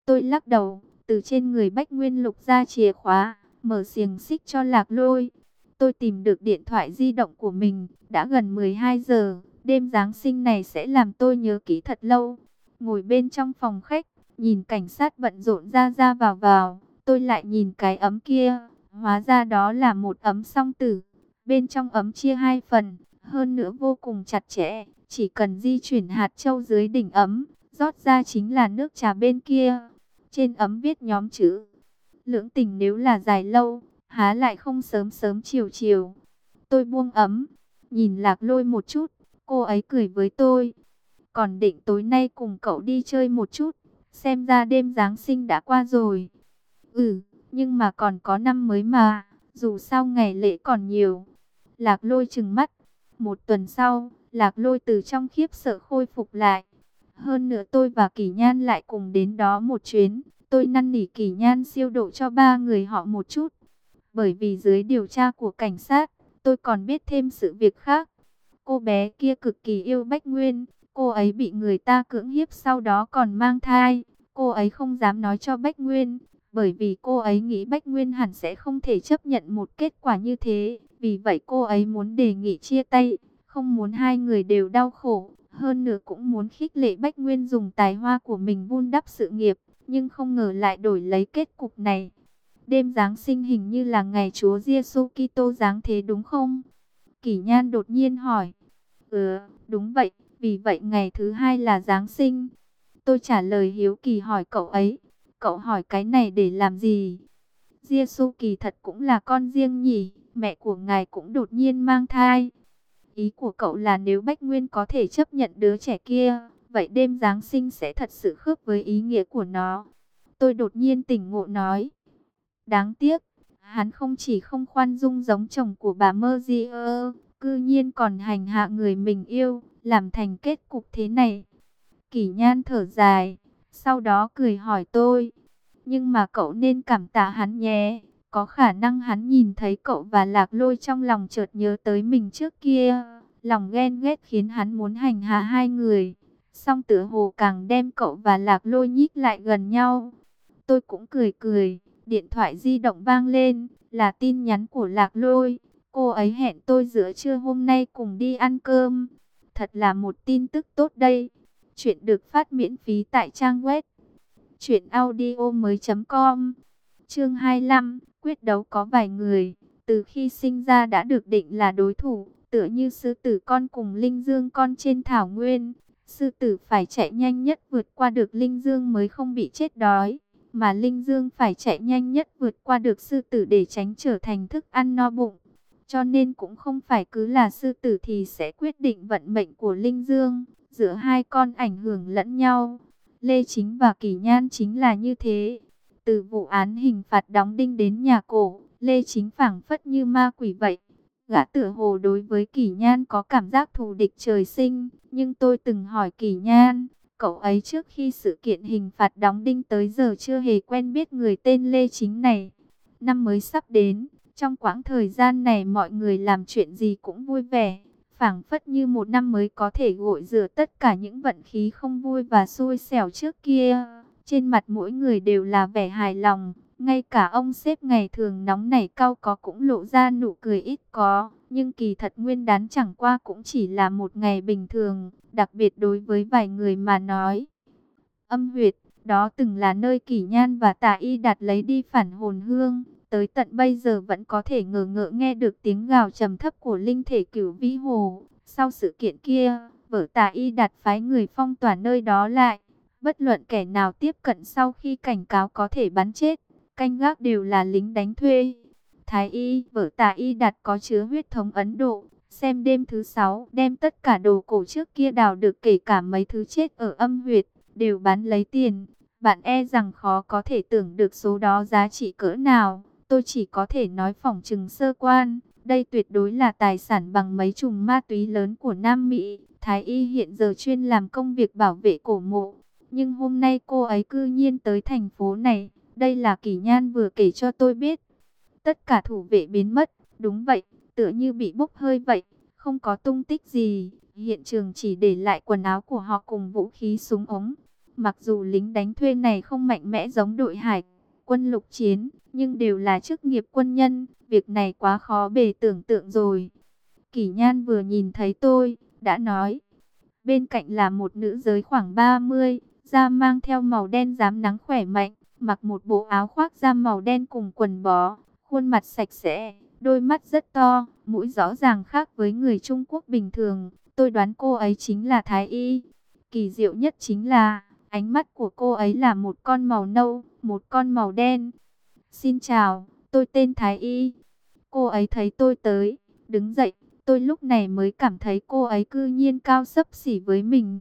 Tôi lắc đầu, từ trên người Bách Nguyên Lục ra chìa khóa, mở xiềng xích cho Lạc Lôi. Tôi tìm được điện thoại di động của mình, đã gần 12 giờ, đêm Giáng sinh này sẽ làm tôi nhớ kỹ thật lâu. Ngồi bên trong phòng khách, nhìn cảnh sát bận rộn ra ra vào, tôi lại nhìn cái ấm kia, hóa ra đó là một ấm song tử. Bên trong ấm chia hai phần, hơn nữa vô cùng chặt chẽ, chỉ cần di chuyển hạt châu dưới đỉnh ấm, rót ra chính là nước trà bên kia. Trên ấm viết nhóm chữ: lưỡng tình nếu là dài lâu, há lại không sớm sớm chiều chiều. Tôi buông ấm, nhìn Lạc Lôi một chút, cô ấy cười với tôi. Còn định tối nay cùng cậu đi chơi một chút, xem ra đêm Giáng sinh đã qua rồi. Ừ, nhưng mà còn có năm mới mà, dù sao ngày lễ còn nhiều. Lạc Lôi trừng mắt. Một tuần sau, Lạc Lôi từ trong khiếp sợ khôi phục lại. Hơn nữa tôi và Kỷ Nhan lại cùng đến đó một chuyến. Tôi năn nỉ Kỷ Nhan siêu độ cho ba người họ một chút. Bởi vì dưới điều tra của cảnh sát, tôi còn biết thêm sự việc khác. Cô bé kia cực kỳ yêu Bách Nguyên. Cô ấy bị người ta cưỡng hiếp, sau đó còn mang thai. Cô ấy không dám nói cho Bách Nguyên, bởi vì cô ấy nghĩ Bách Nguyên hẳn sẽ không thể chấp nhận một kết quả như thế. Vì vậy cô ấy muốn đề nghị chia tay, không muốn hai người đều đau khổ. Hơn nữa cũng muốn khích lệ Bách Nguyên dùng tài hoa của mình vun đắp sự nghiệp. Nhưng không ngờ lại đổi lấy kết cục này. Đêm Giáng sinh hình như là ngày Chúa Giêsu Kitô giáng thế đúng không? Kỷ Nhan đột nhiên hỏi. Ừ, đúng vậy, vì vậy ngày thứ hai là Giáng sinh. Tôi trả lời hiếu kỳ hỏi cậu ấy. Cậu hỏi cái này để làm gì? Giêsu kỳ thật cũng là con riêng nhỉ? Mẹ của ngài cũng đột nhiên mang thai. Ý của cậu là nếu Bách Nguyên có thể chấp nhận đứa trẻ kia, vậy đêm Giáng sinh sẽ thật sự khớp với ý nghĩa của nó. Tôi đột nhiên tỉnh ngộ nói. Đáng tiếc, hắn không chỉ không khoan dung giống chồng của bà Merzier, cư nhiên còn hành hạ người mình yêu, làm thành kết cục thế này. Kỷ Nhan thở dài, sau đó cười hỏi tôi. Nhưng mà cậu nên cảm tạ hắn nhé. Có khả năng hắn nhìn thấy cậu và Lạc Lôi trong lòng chợt nhớ tới mình trước kia. Lòng ghen ghét khiến hắn muốn hành hạ hai người. Song tựa hồ càng đem cậu và Lạc Lôi nhích lại gần nhau. Tôi cũng cười cười. Điện thoại di động vang lên, là tin nhắn của Lạc Lôi. Cô ấy hẹn tôi giữa trưa hôm nay cùng đi ăn cơm. Thật là một tin tức tốt đây. Chuyện được phát miễn phí tại trang web truyệnaudiomoi.com. Chương 25, quyết đấu có vài người, từ khi sinh ra đã được định là đối thủ, tựa như sư tử con cùng linh dương con trên thảo nguyên. Sư tử phải chạy nhanh nhất vượt qua được linh dương mới không bị chết đói, mà linh dương phải chạy nhanh nhất vượt qua được sư tử để tránh trở thành thức ăn no bụng. Cho nên cũng không phải cứ là sư tử thì sẽ quyết định vận mệnh của linh dương, giữa hai con ảnh hưởng lẫn nhau. Lê Chính và Kỷ Nhan chính là như thế. Từ vụ án hình phạt đóng đinh đến nhà cổ, Lê Chính phảng phất như ma quỷ vậy. Gã tựa hồ đối với Kỷ Nhan có cảm giác thù địch trời sinh, nhưng tôi từng hỏi Kỷ Nhan, cậu ấy trước khi sự kiện hình phạt đóng đinh tới giờ chưa hề quen biết người tên Lê Chính này. Năm mới sắp đến, trong quãng thời gian này mọi người làm chuyện gì cũng vui vẻ, phảng phất như một năm mới có thể gội rửa tất cả những vận khí không vui và xui xẻo trước kia. Trên mặt mỗi người đều là vẻ hài lòng, ngay cả ông sếp ngày thường nóng nảy cau có cũng lộ ra nụ cười ít có. Nhưng kỳ thật nguyên đán chẳng qua cũng chỉ là một ngày bình thường, đặc biệt đối với vài người mà nói. Âm huyệt, đó từng là nơi Kỷ Nhan và Tả Y Đạt lấy đi phản hồn hương. Tới tận bây giờ vẫn có thể ngờ ngợ nghe được tiếng gào trầm thấp của linh thể Cửu Vĩ Hồ. Sau sự kiện kia, vở Tả Y Đạt phái người phong tỏa nơi đó lại. Bất luận kẻ nào tiếp cận sau khi cảnh cáo có thể bắn chết, canh gác đều là lính đánh thuê. Thái Y, vở Tả Y Đạt có chứa huyết thống Ấn Độ. Xem đêm thứ 6, đem tất cả đồ cổ trước kia đào được kể cả mấy thứ chết ở âm huyệt, đều bán lấy tiền. Bạn e rằng khó có thể tưởng được số đó giá trị cỡ nào. Tôi chỉ có thể nói phỏng chừng sơ quan. Đây tuyệt đối là tài sản bằng mấy chùm ma túy lớn của Nam Mỹ. Thái Y hiện giờ chuyên làm công việc bảo vệ cổ mộ. Nhưng hôm nay cô ấy cư nhiên tới thành phố này. Đây là Kỷ Nhan vừa kể cho tôi biết. Tất cả thủ vệ biến mất. Đúng vậy, tựa như bị bốc hơi vậy. Không có tung tích gì. Hiện trường chỉ để lại quần áo của họ cùng vũ khí súng ống. Mặc dù lính đánh thuê này không mạnh mẽ giống đội hải quân lục chiến, nhưng đều là chức nghiệp quân nhân, việc này quá khó bề tưởng tượng rồi. Kỷ Nhan vừa nhìn thấy tôi, đã nói. Bên cạnh là một nữ giới khoảng 30, da mang theo màu đen rám nắng khỏe mạnh, mặc một bộ áo khoác da màu đen cùng quần bó, khuôn mặt sạch sẽ, đôi mắt rất to, mũi rõ ràng khác với người Trung Quốc bình thường. Tôi đoán cô ấy chính là Thái Y. Kỳ diệu nhất chính là, ánh mắt của cô ấy là một con màu nâu, một con màu đen. Xin chào, tôi tên Thái Y. Cô ấy thấy tôi tới, đứng dậy. Tôi lúc này mới cảm thấy cô ấy cư nhiên cao xấp xỉ với mình.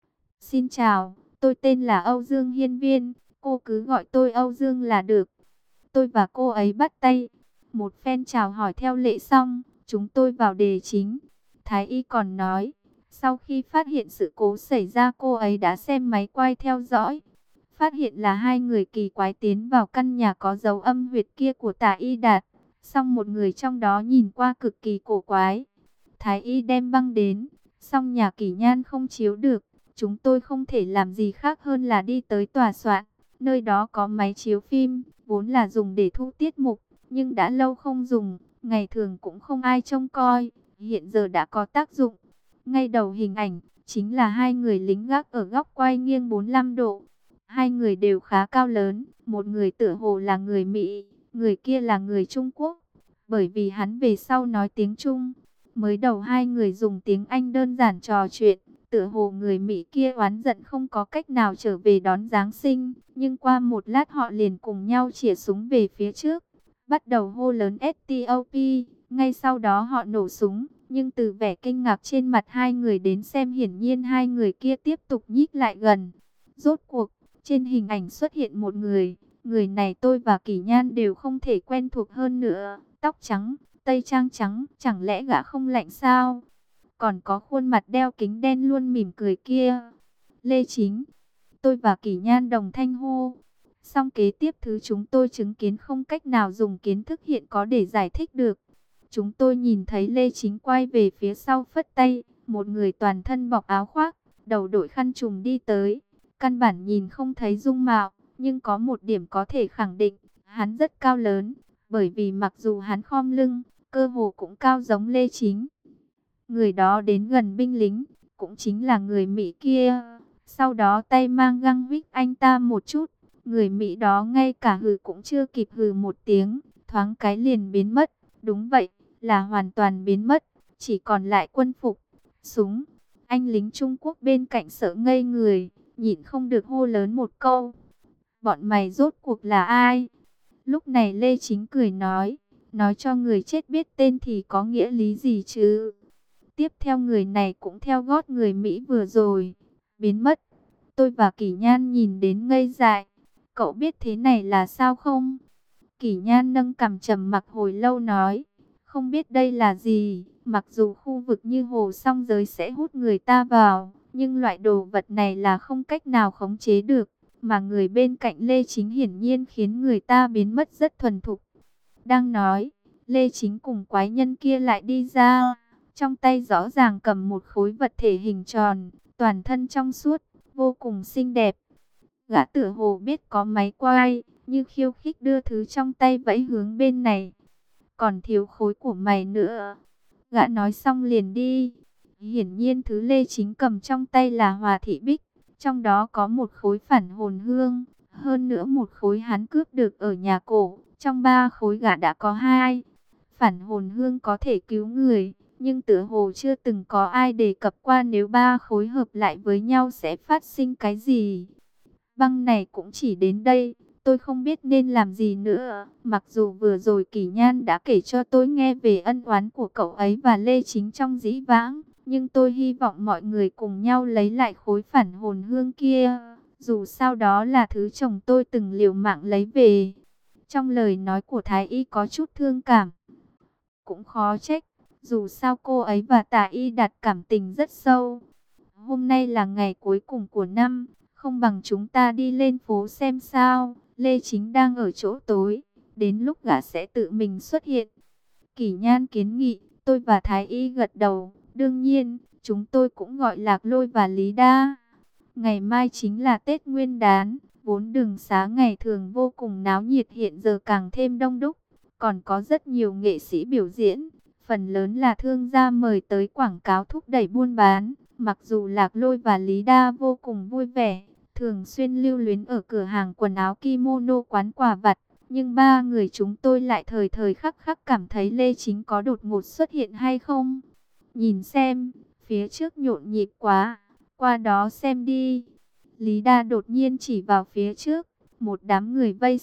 Xin chào, tôi tên là Âu Dương Hiên Viên, cô cứ gọi tôi Âu Dương là được. Tôi và cô ấy bắt tay, một phen chào hỏi theo lệ xong, chúng tôi vào đề chính. Thái Y còn nói, sau khi phát hiện sự cố xảy ra cô ấy đã xem máy quay theo dõi. Phát hiện là hai người kỳ quái tiến vào căn nhà có dấu âm huyệt kia của Tả Y Đạt. Song một người trong đó nhìn qua cực kỳ cổ quái. Thái Y đem băng đến, song nhà Kỷ Nhan không chiếu được. Chúng tôi không thể làm gì khác hơn là đi tới tòa soạn. Nơi đó có máy chiếu phim, vốn là dùng để thu tiết mục, nhưng đã lâu không dùng, ngày thường cũng không ai trông coi, hiện giờ đã có tác dụng. Ngay đầu hình ảnh, chính là hai người lính gác ở góc quay nghiêng 45 độ. Hai người đều khá cao lớn, một người tựa hồ là người Mỹ, người kia là người Trung Quốc, bởi vì hắn về sau nói tiếng Trung. Mới đầu hai người dùng tiếng Anh đơn giản trò chuyện, tựa hồ người Mỹ kia oán giận không có cách nào trở về đón Giáng sinh, nhưng qua một lát họ liền cùng nhau chĩa súng về phía trước, bắt đầu hô lớn STOP, ngay sau đó họ nổ súng, nhưng từ vẻ kinh ngạc trên mặt hai người đến xem hiển nhiên hai người kia tiếp tục nhích lại gần. Rốt cuộc, trên hình ảnh xuất hiện một người, người này tôi và Kỷ Nhan đều không thể quen thuộc hơn nữa, tóc trắng, tây trang trắng, chẳng lẽ gã không lạnh sao? Còn có khuôn mặt đeo kính đen luôn mỉm cười kia. Lê Chính. Tôi và Kỷ Nhan đồng thanh hô. Song kế tiếp thứ chúng tôi chứng kiến không cách nào dùng kiến thức hiện có để giải thích được. Chúng tôi nhìn thấy Lê Chính quay về phía sau phất tay. Một người toàn thân bọc áo khoác, đầu đội khăn trùm đi tới. Căn bản nhìn không thấy dung mạo, nhưng có một điểm có thể khẳng định, hắn rất cao lớn. Bởi vì mặc dù hắn khom lưng, cơ hồ cũng cao giống Lê Chính. Người đó đến gần binh lính, cũng chính là người Mỹ kia. Sau đó tay mang găng huých anh ta một chút. Người Mỹ đó ngay cả hừ cũng chưa kịp hừ một tiếng, thoáng cái liền biến mất. Đúng vậy, là hoàn toàn biến mất, chỉ còn lại quân phục, súng. Anh lính Trung Quốc bên cạnh sợ ngây người, nhịn không được hô lớn một câu. Bọn mày rốt cuộc là ai? Lúc này Lê Chính cười nói cho người chết biết tên thì có nghĩa lý gì chứ? Tiếp theo người này cũng theo gót người Mỹ vừa rồi, biến mất. Tôi và Kỷ Nhan nhìn đến ngây dại. Cậu biết thế này là sao không? Kỷ Nhan nâng cằm trầm mặc hồi lâu nói, không biết đây là gì. Mặc dù khu vực như hồ song giới sẽ hút người ta vào, nhưng loại đồ vật này là không cách nào khống chế được. Mà người bên cạnh Lê Chính hiển nhiên khiến người ta biến mất rất thuần thục. Đang nói, Lê Chính cùng quái nhân kia lại đi ra. Trong tay rõ ràng cầm một khối vật thể hình tròn, toàn thân trong suốt, vô cùng xinh đẹp. Gã tựa hồ biết có máy quay, như khiêu khích đưa thứ trong tay vẫy hướng bên này. Còn thiếu khối của mày nữa. Gã nói xong liền đi. Hiển nhiên thứ Lê Chính cầm trong tay là Hòa Thị Bích. Trong đó có một khối phản hồn hương. Hơn nữa một khối hắn cướp được ở nhà cổ. Trong 3 khối gã đã có 2. Phản hồn hương có thể cứu người, nhưng tựa hồ chưa từng có ai đề cập qua nếu 3 khối hợp lại với nhau sẽ phát sinh cái gì. Băng này cũng chỉ đến đây, tôi không biết nên làm gì nữa. Mặc dù vừa rồi Kỷ Nhan đã kể cho tôi nghe về ân oán của cậu ấy và Lê Chính trong dĩ vãng, nhưng tôi hy vọng mọi người cùng nhau lấy lại khối phản hồn hương kia. Dù sao đó là thứ chồng tôi từng liều mạng lấy về. Trong lời nói của Thái Y có chút thương cảm. Cũng khó trách, dù sao cô ấy và Tả Y Đạt cảm tình rất sâu. Hôm nay là ngày cuối cùng của năm, không bằng chúng ta đi lên phố xem sao. Lê Chính đang ở chỗ tối, đến lúc gã sẽ tự mình xuất hiện. Kỷ Nhan kiến nghị, tôi và Thái Y gật đầu. Đương nhiên, chúng tôi cũng gọi Lạc Lôi và Lý Đa. Ngày mai chính là Tết Nguyên Đán, vốn đường xá ngày thường vô cùng náo nhiệt hiện giờ càng thêm đông đúc. Còn có rất nhiều nghệ sĩ biểu diễn, phần lớn là thương gia mời tới quảng cáo thúc đẩy buôn bán. Mặc dù Lạc Lôi và Lý Đa vô cùng vui vẻ, thường xuyên lưu luyến ở cửa hàng quần áo kimono quán quà vặt, nhưng ba người chúng tôi lại thời thời khắc khắc cảm thấy Lê Chính có đột ngột xuất hiện hay không. Nhìn xem, phía trước nhộn nhịp quá, qua đó xem đi. Lý Đa đột nhiên chỉ vào phía trước, một đám người vây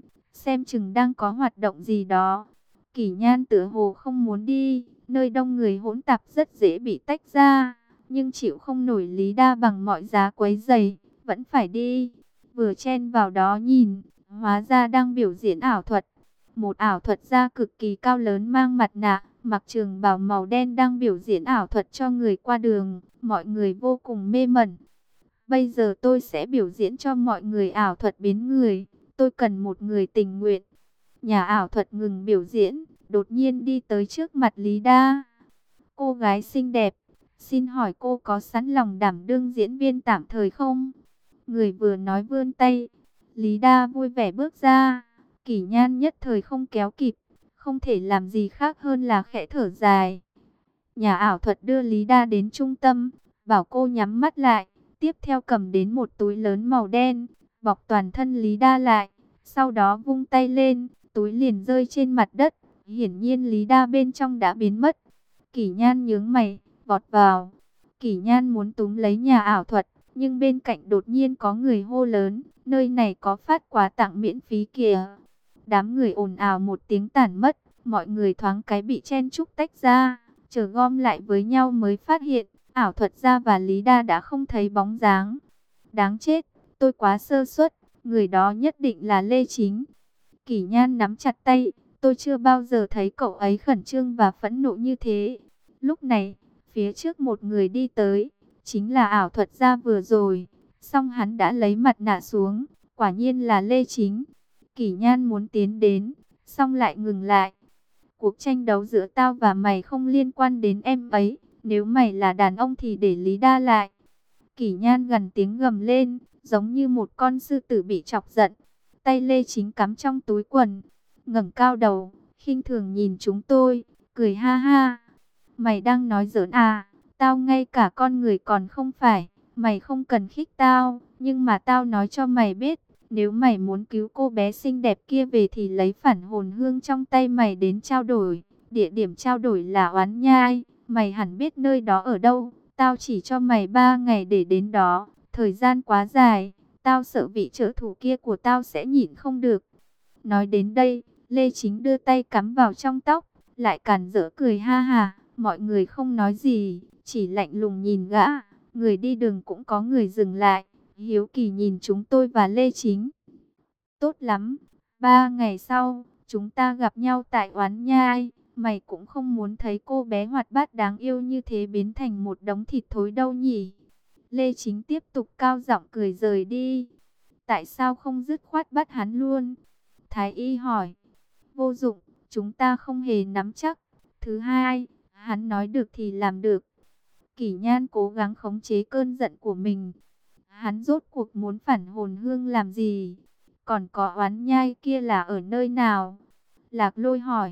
xem chừng đang có hoạt động gì đó. Kỷ Nhan tựa hồ không muốn đi, nơi đông người hỗn tạp rất dễ bị tách ra, nhưng chịu không nổi Lý Đa bằng mọi giá quấy rầy, vẫn phải đi. Vừa chen vào đó nhìn, hóa ra đang biểu diễn ảo thuật. Một ảo thuật gia cực kỳ cao lớn mang mặt nạ, mặc trường bào màu đen đang biểu diễn ảo thuật cho người qua đường, mọi người vô cùng mê mẩn. Bây giờ tôi sẽ biểu diễn cho mọi người ảo thuật biến người, tôi cần một người tình nguyện. Nhà ảo thuật ngừng biểu diễn, đột nhiên đi tới trước mặt Lý Đa. Cô gái xinh đẹp, xin hỏi cô có sẵn lòng đảm đương diễn viên tạm thời không? Người vừa nói vươn tay, Lý Đa vui vẻ bước ra. Kỷ Nhan nhất thời không kéo kịp, không thể làm gì khác hơn là khẽ thở dài. Nhà ảo thuật đưa Lý Đa đến trung tâm, bảo cô nhắm mắt lại, tiếp theo cầm đến một túi lớn màu đen, bọc toàn thân Lý Đa lại, sau đó vung tay lên, túi liền rơi trên mặt đất, hiển nhiên Lý Đa bên trong đã biến mất. Kỷ Nhan nhướng mày, vọt vào. Kỷ Nhan muốn túm lấy nhà ảo thuật, nhưng bên cạnh đột nhiên có người hô lớn, nơi này có phát quà tặng miễn phí kìa. Đám người ồn ào một tiếng tản mất, mọi người thoáng cái bị chen chúc tách ra, chờ gom lại với nhau mới phát hiện, ảo thuật gia và Lý Đa đã không thấy bóng dáng. Đáng chết, tôi quá sơ suất, người đó nhất định là Lê Chính. Kỷ Nhan nắm chặt tay, tôi chưa bao giờ thấy cậu ấy khẩn trương và phẫn nộ như thế. Lúc này, phía trước một người đi tới, chính là ảo thuật gia vừa rồi, song hắn đã lấy mặt nạ xuống, quả nhiên là Lê Chính. Kỷ Nhan muốn tiến đến, song lại ngừng lại. Cuộc tranh đấu giữa tao và mày không liên quan đến em ấy, nếu mày là đàn ông thì để Lý Đa lại. Kỷ Nhan gần tiếng gầm lên, giống như một con sư tử bị chọc giận. Tay Lê Chính cắm trong túi quần, ngẩng cao đầu, khinh thường nhìn chúng tôi, cười ha ha. Mày đang nói giỡn à, tao ngay cả con người còn không phải, mày không cần khích tao, nhưng mà tao nói cho mày biết, nếu mày muốn cứu cô bé xinh đẹp kia về thì lấy phản hồn hương trong tay mày đến trao đổi. Địa điểm trao đổi là Oán Nhai, mày hẳn biết nơi đó ở đâu. Tao chỉ cho mày 3 ngày để đến đó, thời gian quá dài, tao sợ vị trợ thủ kia của tao sẽ nhịn không được. Nói đến đây, Lê Chính đưa tay cắm vào trong tóc, lại cản rỡ cười ha ha. Mọi người không nói gì, chỉ lạnh lùng nhìn gã. Người đi đường cũng có người dừng lại, hiếu kỳ nhìn chúng tôi và Lê Chính. Tốt lắm, 3 ngày sau, chúng ta gặp nhau tại Oán Nhai. Mày cũng không muốn thấy cô bé hoạt bát đáng yêu như thế biến thành một đống thịt thối đâu nhỉ? Lê Chính tiếp tục cao giọng cười rời đi. Tại sao không dứt khoát bắt hắn luôn? Thái y hỏi. Vô dụng, chúng ta không hề nắm chắc. Thứ hai, hắn nói được thì làm được. Kỷ Nhan cố gắng khống chế cơn giận của mình. Hắn rốt cuộc muốn phản hồn hương làm gì? Còn có Oán Nhai kia là ở nơi nào? Lạc Lôi hỏi.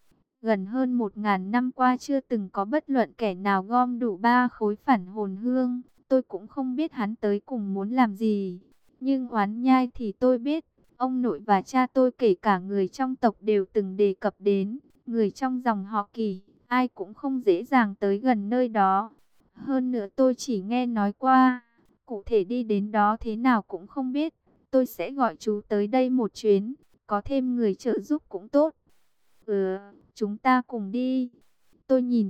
Gần hơn 1000 năm qua chưa từng có bất luận kẻ nào gom đủ 3 khối phản hồn hương. Tôi cũng không biết hắn tới cùng muốn làm gì. Nhưng Oán Nhai thì tôi biết. Ông nội và cha tôi kể cả người trong tộc đều từng đề cập đến. Người trong dòng họ Kỷ, ai cũng không dễ dàng tới gần nơi đó. Hơn nữa tôi chỉ nghe nói qua. Cụ thể đi đến đó thế nào cũng không biết. Tôi sẽ gọi chú tới đây một chuyến. Có thêm người trợ giúp cũng tốt. Chúng ta cùng đi. Tôi nhìn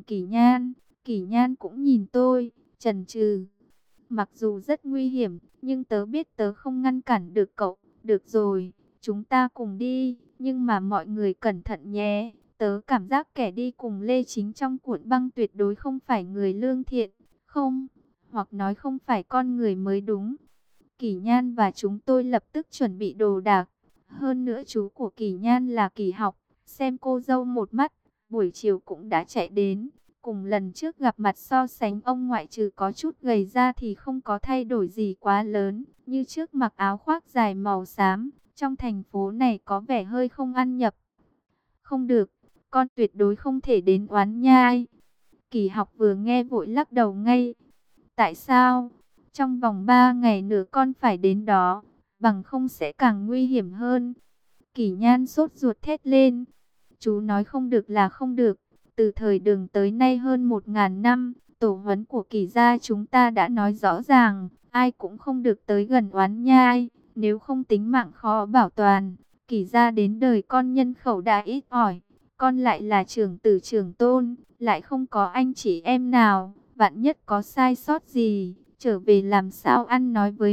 Kỷ Nhan cũng nhìn tôi, chần chừ. Mặc dù rất nguy hiểm, nhưng tớ biết tớ không ngăn cản được cậu. Được rồi, chúng ta cùng đi, nhưng mà mọi người cẩn thận nhé. Tớ cảm giác kẻ đi cùng Lê Chính trong cuộn băng tuyệt đối không phải người lương thiện, không, hoặc nói không phải con người mới đúng. Kỷ Nhan và chúng tôi lập tức chuẩn bị đồ đạc. Hơn nữa chú của Kỷ Nhan là Kỷ Học, xem cô dâu một mắt, buổi chiều cũng đã chạy đến. cùng lần trước gặp mặt so sánh, ông ngoại trừ có chút gầy ra thì không có thay đổi gì quá lớn. Như trước mặc áo khoác dài màu xám, trong thành phố này có vẻ hơi không ăn nhập. Không được, con tuyệt đối không thể đến Oán Nhai. Kỳ Học vừa nghe vội lắc đầu ngay. Tại sao? Trong vòng 3 ngày nữa con phải đến đó, bằng không sẽ càng nguy hiểm hơn. Kỳ Nhan sốt ruột thét lên. Chú nói không được là không được. Từ thời Đường tới nay hơn 1000 năm, tổ huấn của Kỳ gia chúng ta đã nói rõ ràng, ai cũng không được tới gần Oán Nhai, nếu không tính mạng khó bảo toàn. Kỳ gia đến đời con nhân khẩu đã ít ỏi, con lại là trưởng tử trưởng tôn, lại không có anh chị em nào, vạn nhất có sai sót gì, trở về làm sao ăn nói với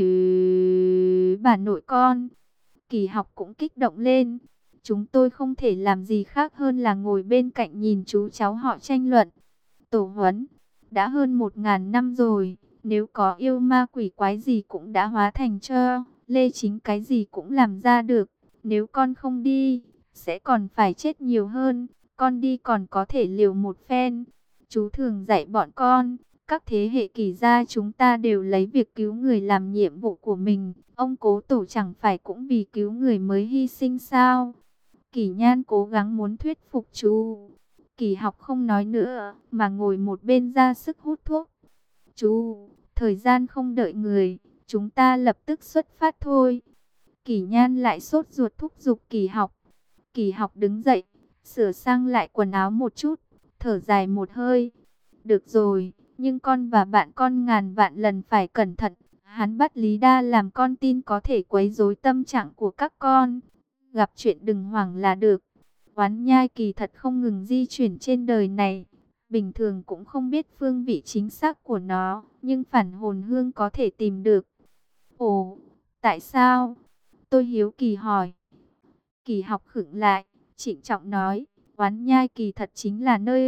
bà nội con. Kỳ Học cũng kích động lên. Chúng tôi không thể làm gì khác hơn là ngồi bên cạnh nhìn chú cháu họ tranh luận. Tổ huấn đã hơn 1000 năm rồi, nếu có yêu ma quỷ quái gì cũng đã hóa thành tro, Lê Chính cái gì cũng làm ra được. Nếu con không đi, sẽ còn phải chết nhiều hơn. Con đi còn có thể liều một phen. Chú thường dạy bọn con, các thế hệ Kỳ gia chúng ta đều lấy việc cứu người làm nhiệm vụ của mình. Ông cố tổ chẳng phải cũng vì cứu người mới hy sinh sao? Kỳ Nhan cố gắng muốn thuyết phục chú. Kỳ Học không nói nữa, mà ngồi một bên ra sức hút thuốc. Chú, thời gian không đợi người, chúng ta lập tức xuất phát thôi. Kỳ Nhan lại sốt ruột thúc giục Kỳ Học. Kỳ Học đứng dậy, sửa sang lại quần áo một chút, thở dài một hơi. Được rồi, nhưng con và bạn con ngàn vạn lần phải cẩn thận. Hắn bắt Lý Đa làm con tin có thể quấy rối tâm trạng của các con. Gặp chuyện đừng hoảng là được. Oán Nhai kỳ thật không ngừng di chuyển trên đời này. Bình thường cũng không biết phương vị chính xác của nó, nhưng phản hồn hương có thể tìm được. Ồ, tại sao? Tôi hiếu kỳ hỏi. Kỳ Học khựng lại, trịnh trọng nói, Oán Nhai kỳ thật chính là nơi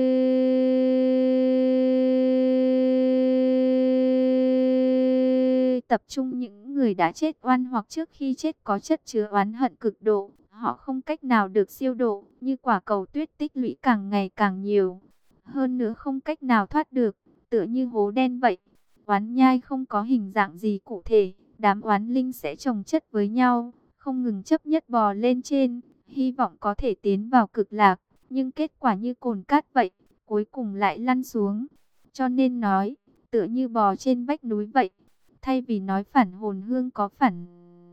tập trung những người đã chết oan hoặc trước khi chết có chất chứa oán hận cực độ. Họ không cách nào được siêu độ, như quả cầu tuyết tích lũy càng ngày càng nhiều. Hơn nữa không cách nào thoát được, tựa như hố đen vậy. Oán Nhai không có hình dạng gì cụ thể, đám oán linh sẽ chồng chất với nhau, không ngừng chấp nhất bò lên trên, hy vọng có thể tiến vào cực lạc, nhưng kết quả như cồn cát vậy, cuối cùng lại lăn xuống. Cho nên nói, tựa như bò trên vách núi vậy. Thay vì nói phản hồn hương có phản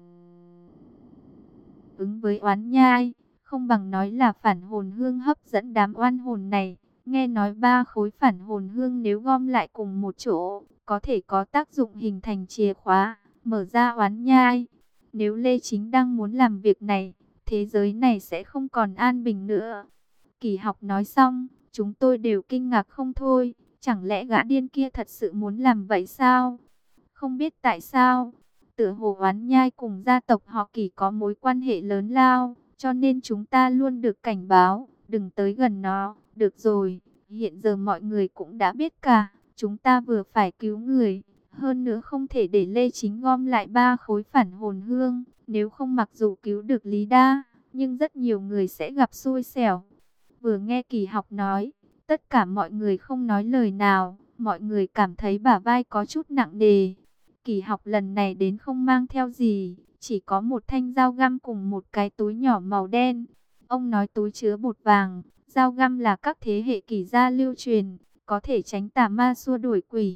ứng với oán nhai, không bằng nói là phản hồn hương hấp dẫn đám oan hồn này. Nghe nói 3 khối phản hồn hương nếu gom lại cùng một chỗ, có thể có tác dụng hình thành chìa khóa, mở ra oán nhai. Nếu Lê Chính đang muốn làm việc này, thế giới này sẽ không còn an bình nữa. Kỳ Học nói xong, chúng tôi đều kinh ngạc không thôi. Chẳng lẽ gã điên kia thật sự muốn làm vậy sao? Không biết tại sao, tựa hồ Oán Nhai cùng gia tộc họ Kỳ có mối quan hệ lớn lao, cho nên chúng ta luôn được cảnh báo, đừng tới gần nó. Được rồi, hiện giờ mọi người cũng đã biết cả, chúng ta vừa phải cứu người, hơn nữa không thể để Lê Chính gom lại 3 khối phản hồn hương, nếu không mặc dù cứu được Lý Đa, nhưng rất nhiều người sẽ gặp xui xẻo. Vừa nghe Kỳ Học nói, tất cả mọi người không nói lời nào, mọi người cảm thấy bả vai có chút nặng nề. Kỳ Học lần này đến không mang theo gì, chỉ có một thanh dao găm cùng một cái túi nhỏ màu đen. Ông nói túi chứa bột vàng, dao găm là các thế hệ Kỳ gia lưu truyền, có thể tránh tà ma xua đuổi quỷ.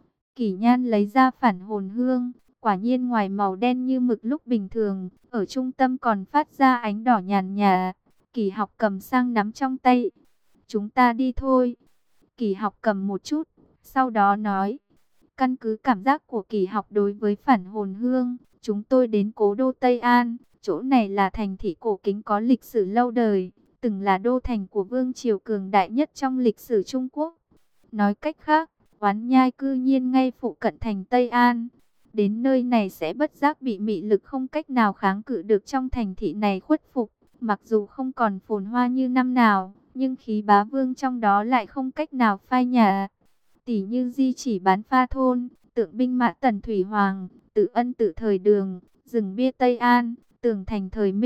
Kỳ Nhan lấy ra phản hồn hương, quả nhiên ngoài màu đen như mực lúc bình thường, ở trung tâm còn phát ra ánh đỏ nhàn nhạt. Kỳ Học cầm sang nắm trong tay. Chúng ta đi thôi. Kỳ Học cầm một chút, sau đó nói. Căn cứ cảm giác của Kỳ Học đối với phản hồn hương, chúng tôi đến cố đô Tây An. Chỗ này là thành thị cổ kính có lịch sử lâu đời, từng là đô thành của vương triều cường đại nhất trong lịch sử Trung Quốc. Nói cách khác, Oán Nhai cư nhiên ngay phụ cận thành Tây An. Đến nơi này sẽ bất giác bị mị lực không cách nào kháng cự được trong thành thị này khuất phục. Mặc dù không còn phồn hoa như năm nào, nhưng khí bá vương trong đó lại không cách nào phai nhạt. Tỷ như Di Chỉ Bán Pha Thôn, tượng binh mã Tần Thủy Hoàng, Tự Ân Tự thời Đường, rừng bia Tây An, tường thành thời Minh,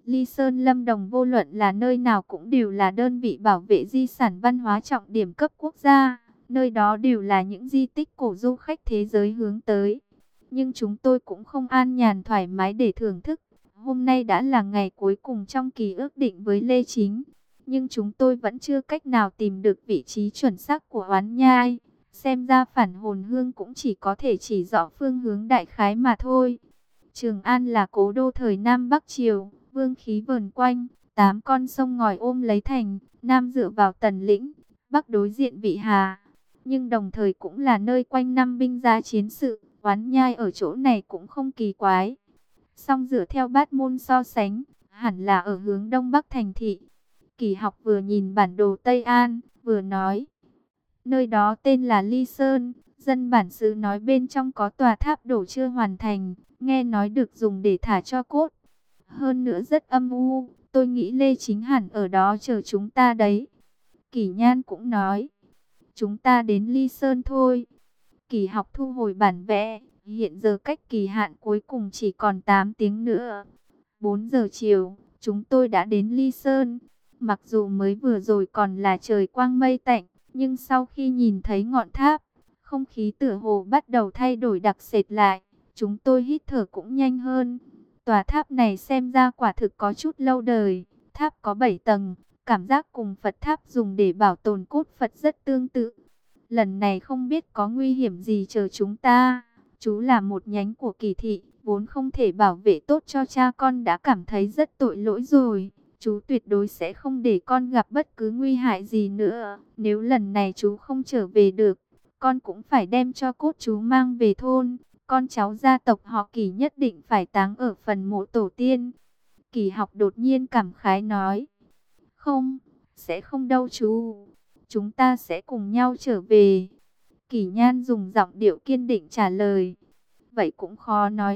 Ly Sơn Lâm Đồng vô luận là nơi nào cũng đều là đơn vị bảo vệ di sản văn hóa trọng điểm cấp quốc gia. Nơi đó đều là những di tích cổ du khách thế giới hướng tới. Nhưng chúng tôi cũng không an nhàn thoải mái để thưởng thức. Hôm nay đã là ngày cuối cùng trong kỳ ước định với Lê Chính. Nhưng chúng tôi vẫn chưa cách nào tìm được vị trí chuẩn xác của Oán Nhai. Xem ra phản hồn hương cũng chỉ có thể chỉ rõ phương hướng đại khái mà thôi. Trường An là cố đô thời Nam Bắc Triều, vương khí vờn quanh, 8 con sông ngòi ôm lấy thành, Nam dựa vào Tần Lĩnh, Bắc đối diện Vị Hà. Nhưng đồng thời cũng là nơi quanh năm binh gia chiến sự, Oán Nhai ở chỗ này cũng không kỳ quái. Song dựa theo bát môn so sánh, hẳn là ở hướng Đông Bắc thành thị. Kỳ Học vừa nhìn bản đồ Tây An, vừa nói. Nơi đó tên là Ly Sơn, dân bản xứ nói bên trong có tòa tháp đổ chưa hoàn thành, nghe nói được dùng để thả tro cốt. Hơn nữa rất âm u, tôi nghĩ Lê Chính hẳn ở đó chờ chúng ta đấy. Kỷ Nhan cũng nói, chúng ta đến Ly Sơn thôi. Kỳ Học thu hồi bản vẽ, hiện giờ cách kỳ hạn cuối cùng chỉ còn 8 tiếng nữa. 4 giờ chiều, chúng tôi đã đến Ly Sơn. Mặc dù mới vừa rồi còn là trời quang mây tạnh, nhưng sau khi nhìn thấy ngọn tháp, không khí tựa hồ bắt đầu thay đổi đặc sệt lại. Chúng tôi hít thở cũng nhanh hơn. Tòa tháp này xem ra quả thực có chút lâu đời. Tháp có 7 tầng, cảm giác cùng Phật tháp dùng để bảo tồn cốt Phật rất tương tự. Lần này không biết có nguy hiểm gì chờ chúng ta. Chú là một nhánh của Kỳ thị, vốn không thể bảo vệ tốt cho cha con đã cảm thấy rất tội lỗi rồi. Chú tuyệt đối sẽ không để con gặp bất cứ nguy hại gì nữa. Nếu lần này chú không trở về được, con cũng phải đem cho cốt chú mang về thôn. Con cháu gia tộc họ Kỳ nhất định phải táng ở phần mộ tổ tiên. Kỳ Học đột nhiên cảm khái nói. Không, sẽ không đâu chú. Chúng ta sẽ cùng nhau trở về. Kỷ Nhan dùng giọng điệu kiên định trả lời. Vậy cũng khó nói.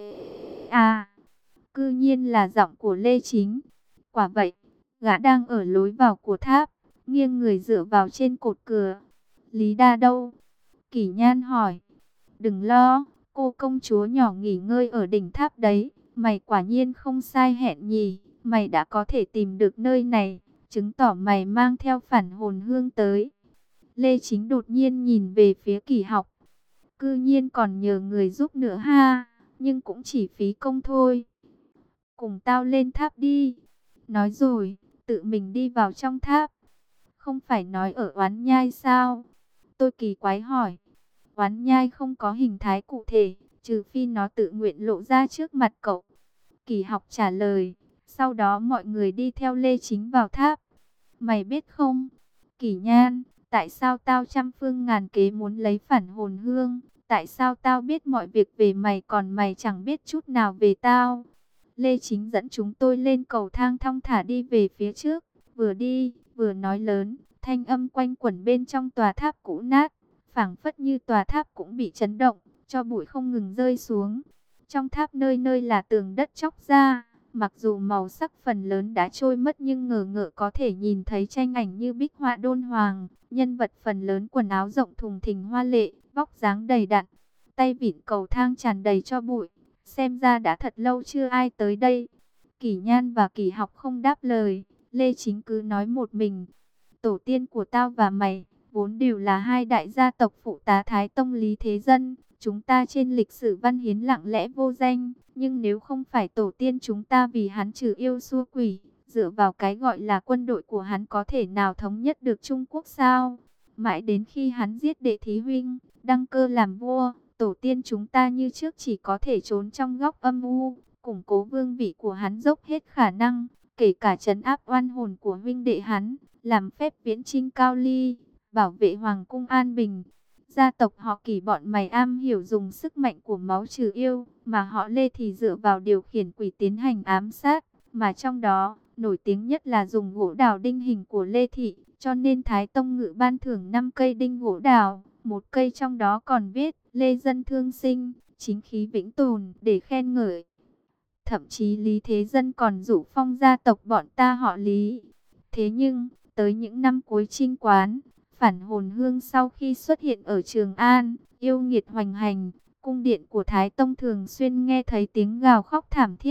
À, cư nhiên là giọng của Lê Chính. Quả vậy, gã đang ở lối vào của tháp, nghiêng người dựa vào trên cột cửa. Lý Đa đâu? Kỷ Nhan hỏi. Đừng lo, cô công chúa nhỏ nghỉ ngơi ở đỉnh tháp đấy. Mày quả nhiên không sai hẹn nhỉ. Mày đã có thể tìm được nơi này, chứng tỏ mày mang theo phản hồn hương tới. Lê Chính đột nhiên nhìn về phía Kỳ Học. Cư nhiên còn nhờ người giúp nữa ha, nhưng cũng chỉ phí công thôi. Cùng tao lên tháp đi. Nói rồi, tự mình đi vào trong tháp. Không phải nói ở Oán Nhai sao? Tôi kỳ quái hỏi. Oán Nhai không có hình thái cụ thể, trừ phi nó tự nguyện lộ ra trước mặt cậu. Kỳ Học trả lời. Sau đó mọi người đi theo Lê Chính vào tháp. Mày biết không, Kỷ Nhan, tại sao tao trăm phương ngàn kế muốn lấy phản hồn hương? Tại sao tao biết mọi việc về mày còn mày chẳng biết chút nào về tao? Lê Chính dẫn chúng tôi lên cầu thang thong thả đi về phía trước. Vừa đi, vừa nói lớn, thanh âm quanh quẩn bên trong tòa tháp cũ nát. Phảng phất như tòa tháp cũng bị chấn động, cho bụi không ngừng rơi xuống. Trong tháp nơi nơi là tường đất chóc ra. Mặc dù màu sắc phần lớn đã trôi mất nhưng ngờ ngợ có thể nhìn thấy tranh ảnh như bích họa đôn hoàng. Nhân vật phần lớn quần áo rộng thùng thình hoa lệ, vóc dáng đầy đặn. Tay vịn cầu thang tràn đầy cho bụi. Xem ra đã thật lâu chưa ai tới đây. Kỷ Nhan và Kỷ Học không đáp lời. Lê Chính cứ nói một mình. Tổ tiên của tao và mày vốn đều là hai đại gia tộc phụ tá Thái Tông Lý Thế Dân. Chúng ta trên lịch sử văn hiến lặng lẽ vô danh, nhưng nếu không phải tổ tiên chúng ta vì hắn trừ yêu xua quỷ, dựa vào cái gọi là quân đội của hắn có thể nào thống nhất được Trung Quốc sao? Mãi đến khi hắn giết Đệ Thí Huynh, đăng cơ làm vua, tổ tiên chúng ta như trước chỉ có thể trốn trong góc âm u, củng cố vương vị của hắn dốc hết khả năng, kể cả trấn áp oan hồn của huynh đệ hắn, làm phép viễn chinh cao ly, bảo vệ hoàng cung an bình. Gia tộc họ Kỷ bọn mày am hiểu dùng sức mạnh của máu trừ yêu, mà họ Lê thì dựa vào điều khiển quỷ tiến hành ám sát, mà trong đó, nổi tiếng nhất là dùng gỗ đào đinh hình của Lê Thị, cho nên Thái Tông Ngự ban thưởng 5 cây đinh gỗ đào, một cây trong đó còn viết Lê Dân Thương Sinh, chính khí vĩnh tồn để khen ngợi. Thậm chí Lý Thế Dân còn rủ phong gia tộc bọn ta họ Lý. Thế nhưng, tới những năm cuối Trinh Quán, phản hồn hương sau khi xuất hiện ở Trường An, yêu nghiệt hoành hành, cung điện của Thái Tông thường xuyên nghe thấy tiếng gào khóc thảm thiết.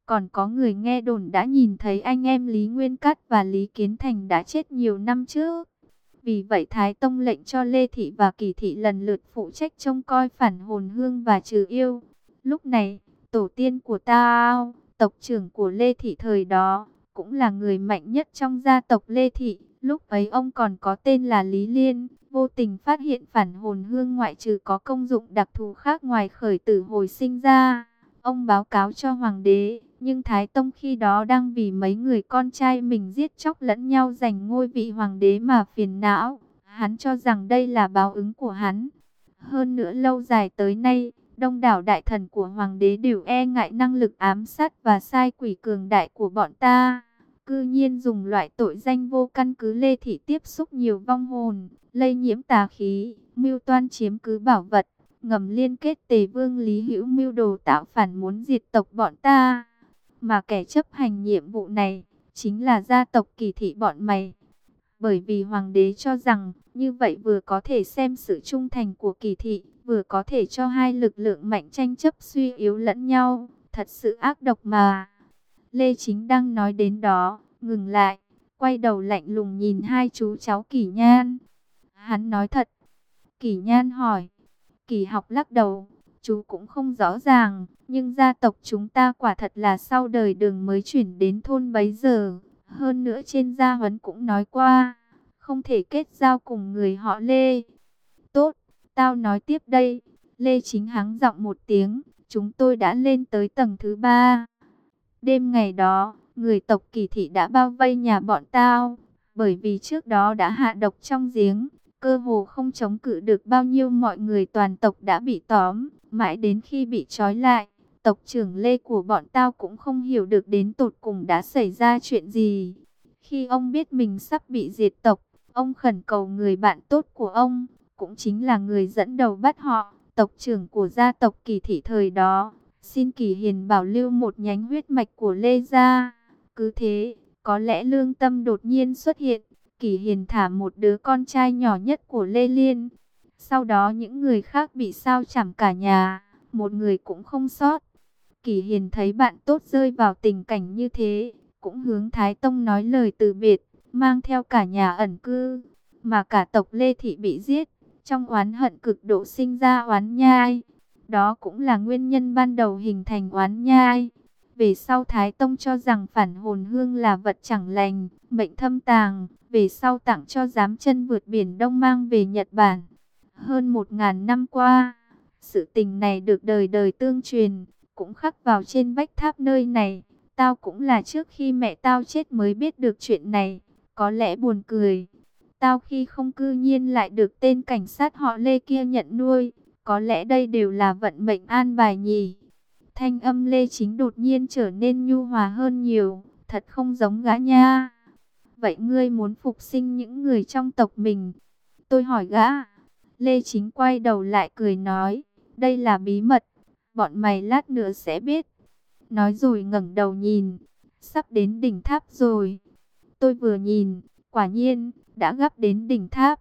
Còn có người nghe đồn đã nhìn thấy anh em Lý Nguyên Cát và Lý Kiến Thành đã chết nhiều năm trước. Vì vậy Thái Tông lệnh cho Lê Thị và Kỳ Thị lần lượt phụ trách trông coi phản hồn hương và trừ yêu. Lúc này, tổ tiên của Tao, tộc trưởng của Lê Thị thời đó, cũng là người mạnh nhất trong gia tộc Lê Thị. Lúc ấy ông còn có tên là Lý Liên, vô tình phát hiện phản hồn hương ngoại trừ có công dụng đặc thù khác ngoài khởi tử hồi sinh ra. Ông báo cáo cho hoàng đế, nhưng Thái Tông khi đó đang vì mấy người con trai mình giết chóc lẫn nhau giành ngôi vị hoàng đế mà phiền não. Hắn cho rằng đây là báo ứng của hắn. Hơn nữa lâu dài tới nay, đông đảo đại thần của hoàng đế đều e ngại năng lực ám sát và sai quỷ cường đại của bọn ta. Cư nhiên dùng loại tội danh vô căn cứ Lê Thị tiếp xúc nhiều vong hồn, lây nhiễm tà khí, mưu toan chiếm cứ bảo vật, ngầm liên kết Tề Vương Lý Hữu mưu đồ tạo phản muốn diệt tộc bọn ta. Mà kẻ chấp hành nhiệm vụ này chính là gia tộc Kỳ Thị bọn mày. Bởi vì hoàng đế cho rằng như vậy vừa có thể xem sự trung thành của Kỳ Thị, vừa có thể cho hai lực lượng mạnh tranh chấp suy yếu lẫn nhau. Thật sự ác độc mà. Lê Chính đang nói đến đó, ngừng lại, quay đầu lạnh lùng nhìn hai chú cháu Kỳ Nhan. Hắn nói thật. Kỳ Nhan hỏi. Kỳ Học lắc đầu, chú cũng không rõ ràng, nhưng gia tộc chúng ta quả thật là sau đời Đường mới chuyển đến thôn bấy giờ. Hơn nữa trên gia huấn cũng nói qua, không thể kết giao cùng người họ Lê. Tốt, tao nói tiếp đây. Lê Chính hắng giọng một tiếng, chúng tôi đã lên tới tầng thứ 3. Đêm ngày đó, người tộc Kỳ Thị đã bao vây nhà bọn tao, bởi vì trước đó đã hạ độc trong giếng, cơ hồ không chống cự được bao nhiêu, mọi người toàn tộc đã bị tóm, mãi đến khi bị trói lại, tộc trưởng Lê của bọn tao cũng không hiểu được đến tột cùng đã xảy ra chuyện gì. Khi ông biết mình sắp bị diệt tộc, ông khẩn cầu người bạn tốt của ông, cũng chính là người dẫn đầu bắt họ, tộc trưởng của gia tộc Kỳ Thị thời đó, xin Kỳ Hiền bảo lưu một nhánh huyết mạch của Lê gia. Cứ thế, có lẽ lương tâm đột nhiên xuất hiện, Kỳ Hiền thả một đứa con trai nhỏ nhất của Lê Liên. Sau đó những người khác bị sao chảm cả nhà, một người cũng không sót. Kỳ Hiền thấy bạn tốt rơi vào tình cảnh như thế, cũng hướng Thái Tông nói lời từ biệt, mang theo cả nhà ẩn cư. Mà cả tộc Lê Thị bị giết, trong oán hận cực độ sinh ra oán nhai. Đó cũng là nguyên nhân ban đầu hình thành oán nhai. Về sau Thái Tông cho rằng phản hồn hương là vật chẳng lành, mệnh thâm tàng. Về sau tặng cho dám chân vượt biển Đông mang về Nhật Bản. Hơn 1000 năm qua, sự tình này được đời đời tương truyền, cũng khắc vào trên vách tháp nơi này. Tao cũng là trước khi mẹ tao chết mới biết được chuyện này, có lẽ buồn cười. Tao khi không cư nhiên lại được tên cảnh sát họ Lê kia nhận nuôi, có lẽ đây đều là vận mệnh an bài nhỉ. Thanh âm Lê Chính đột nhiên trở nên nhu hòa hơn nhiều, thật không giống gã nha. Vậy ngươi muốn phục sinh những người trong tộc mình? Tôi hỏi gã. Lê Chính quay đầu lại cười nói, đây là bí mật, bọn mày lát nữa sẽ biết. Nói rồi ngẩng đầu nhìn, sắp đến đỉnh tháp rồi. Tôi vừa nhìn, quả nhiên, đã gắp đến đỉnh tháp.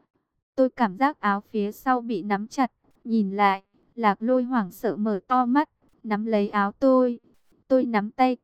Tôi cảm giác áo phía sau bị nắm chặt, nhìn lại, Lạc Lôi hoảng sợ mở to mắt, nắm lấy áo tôi. Tôi nắm tay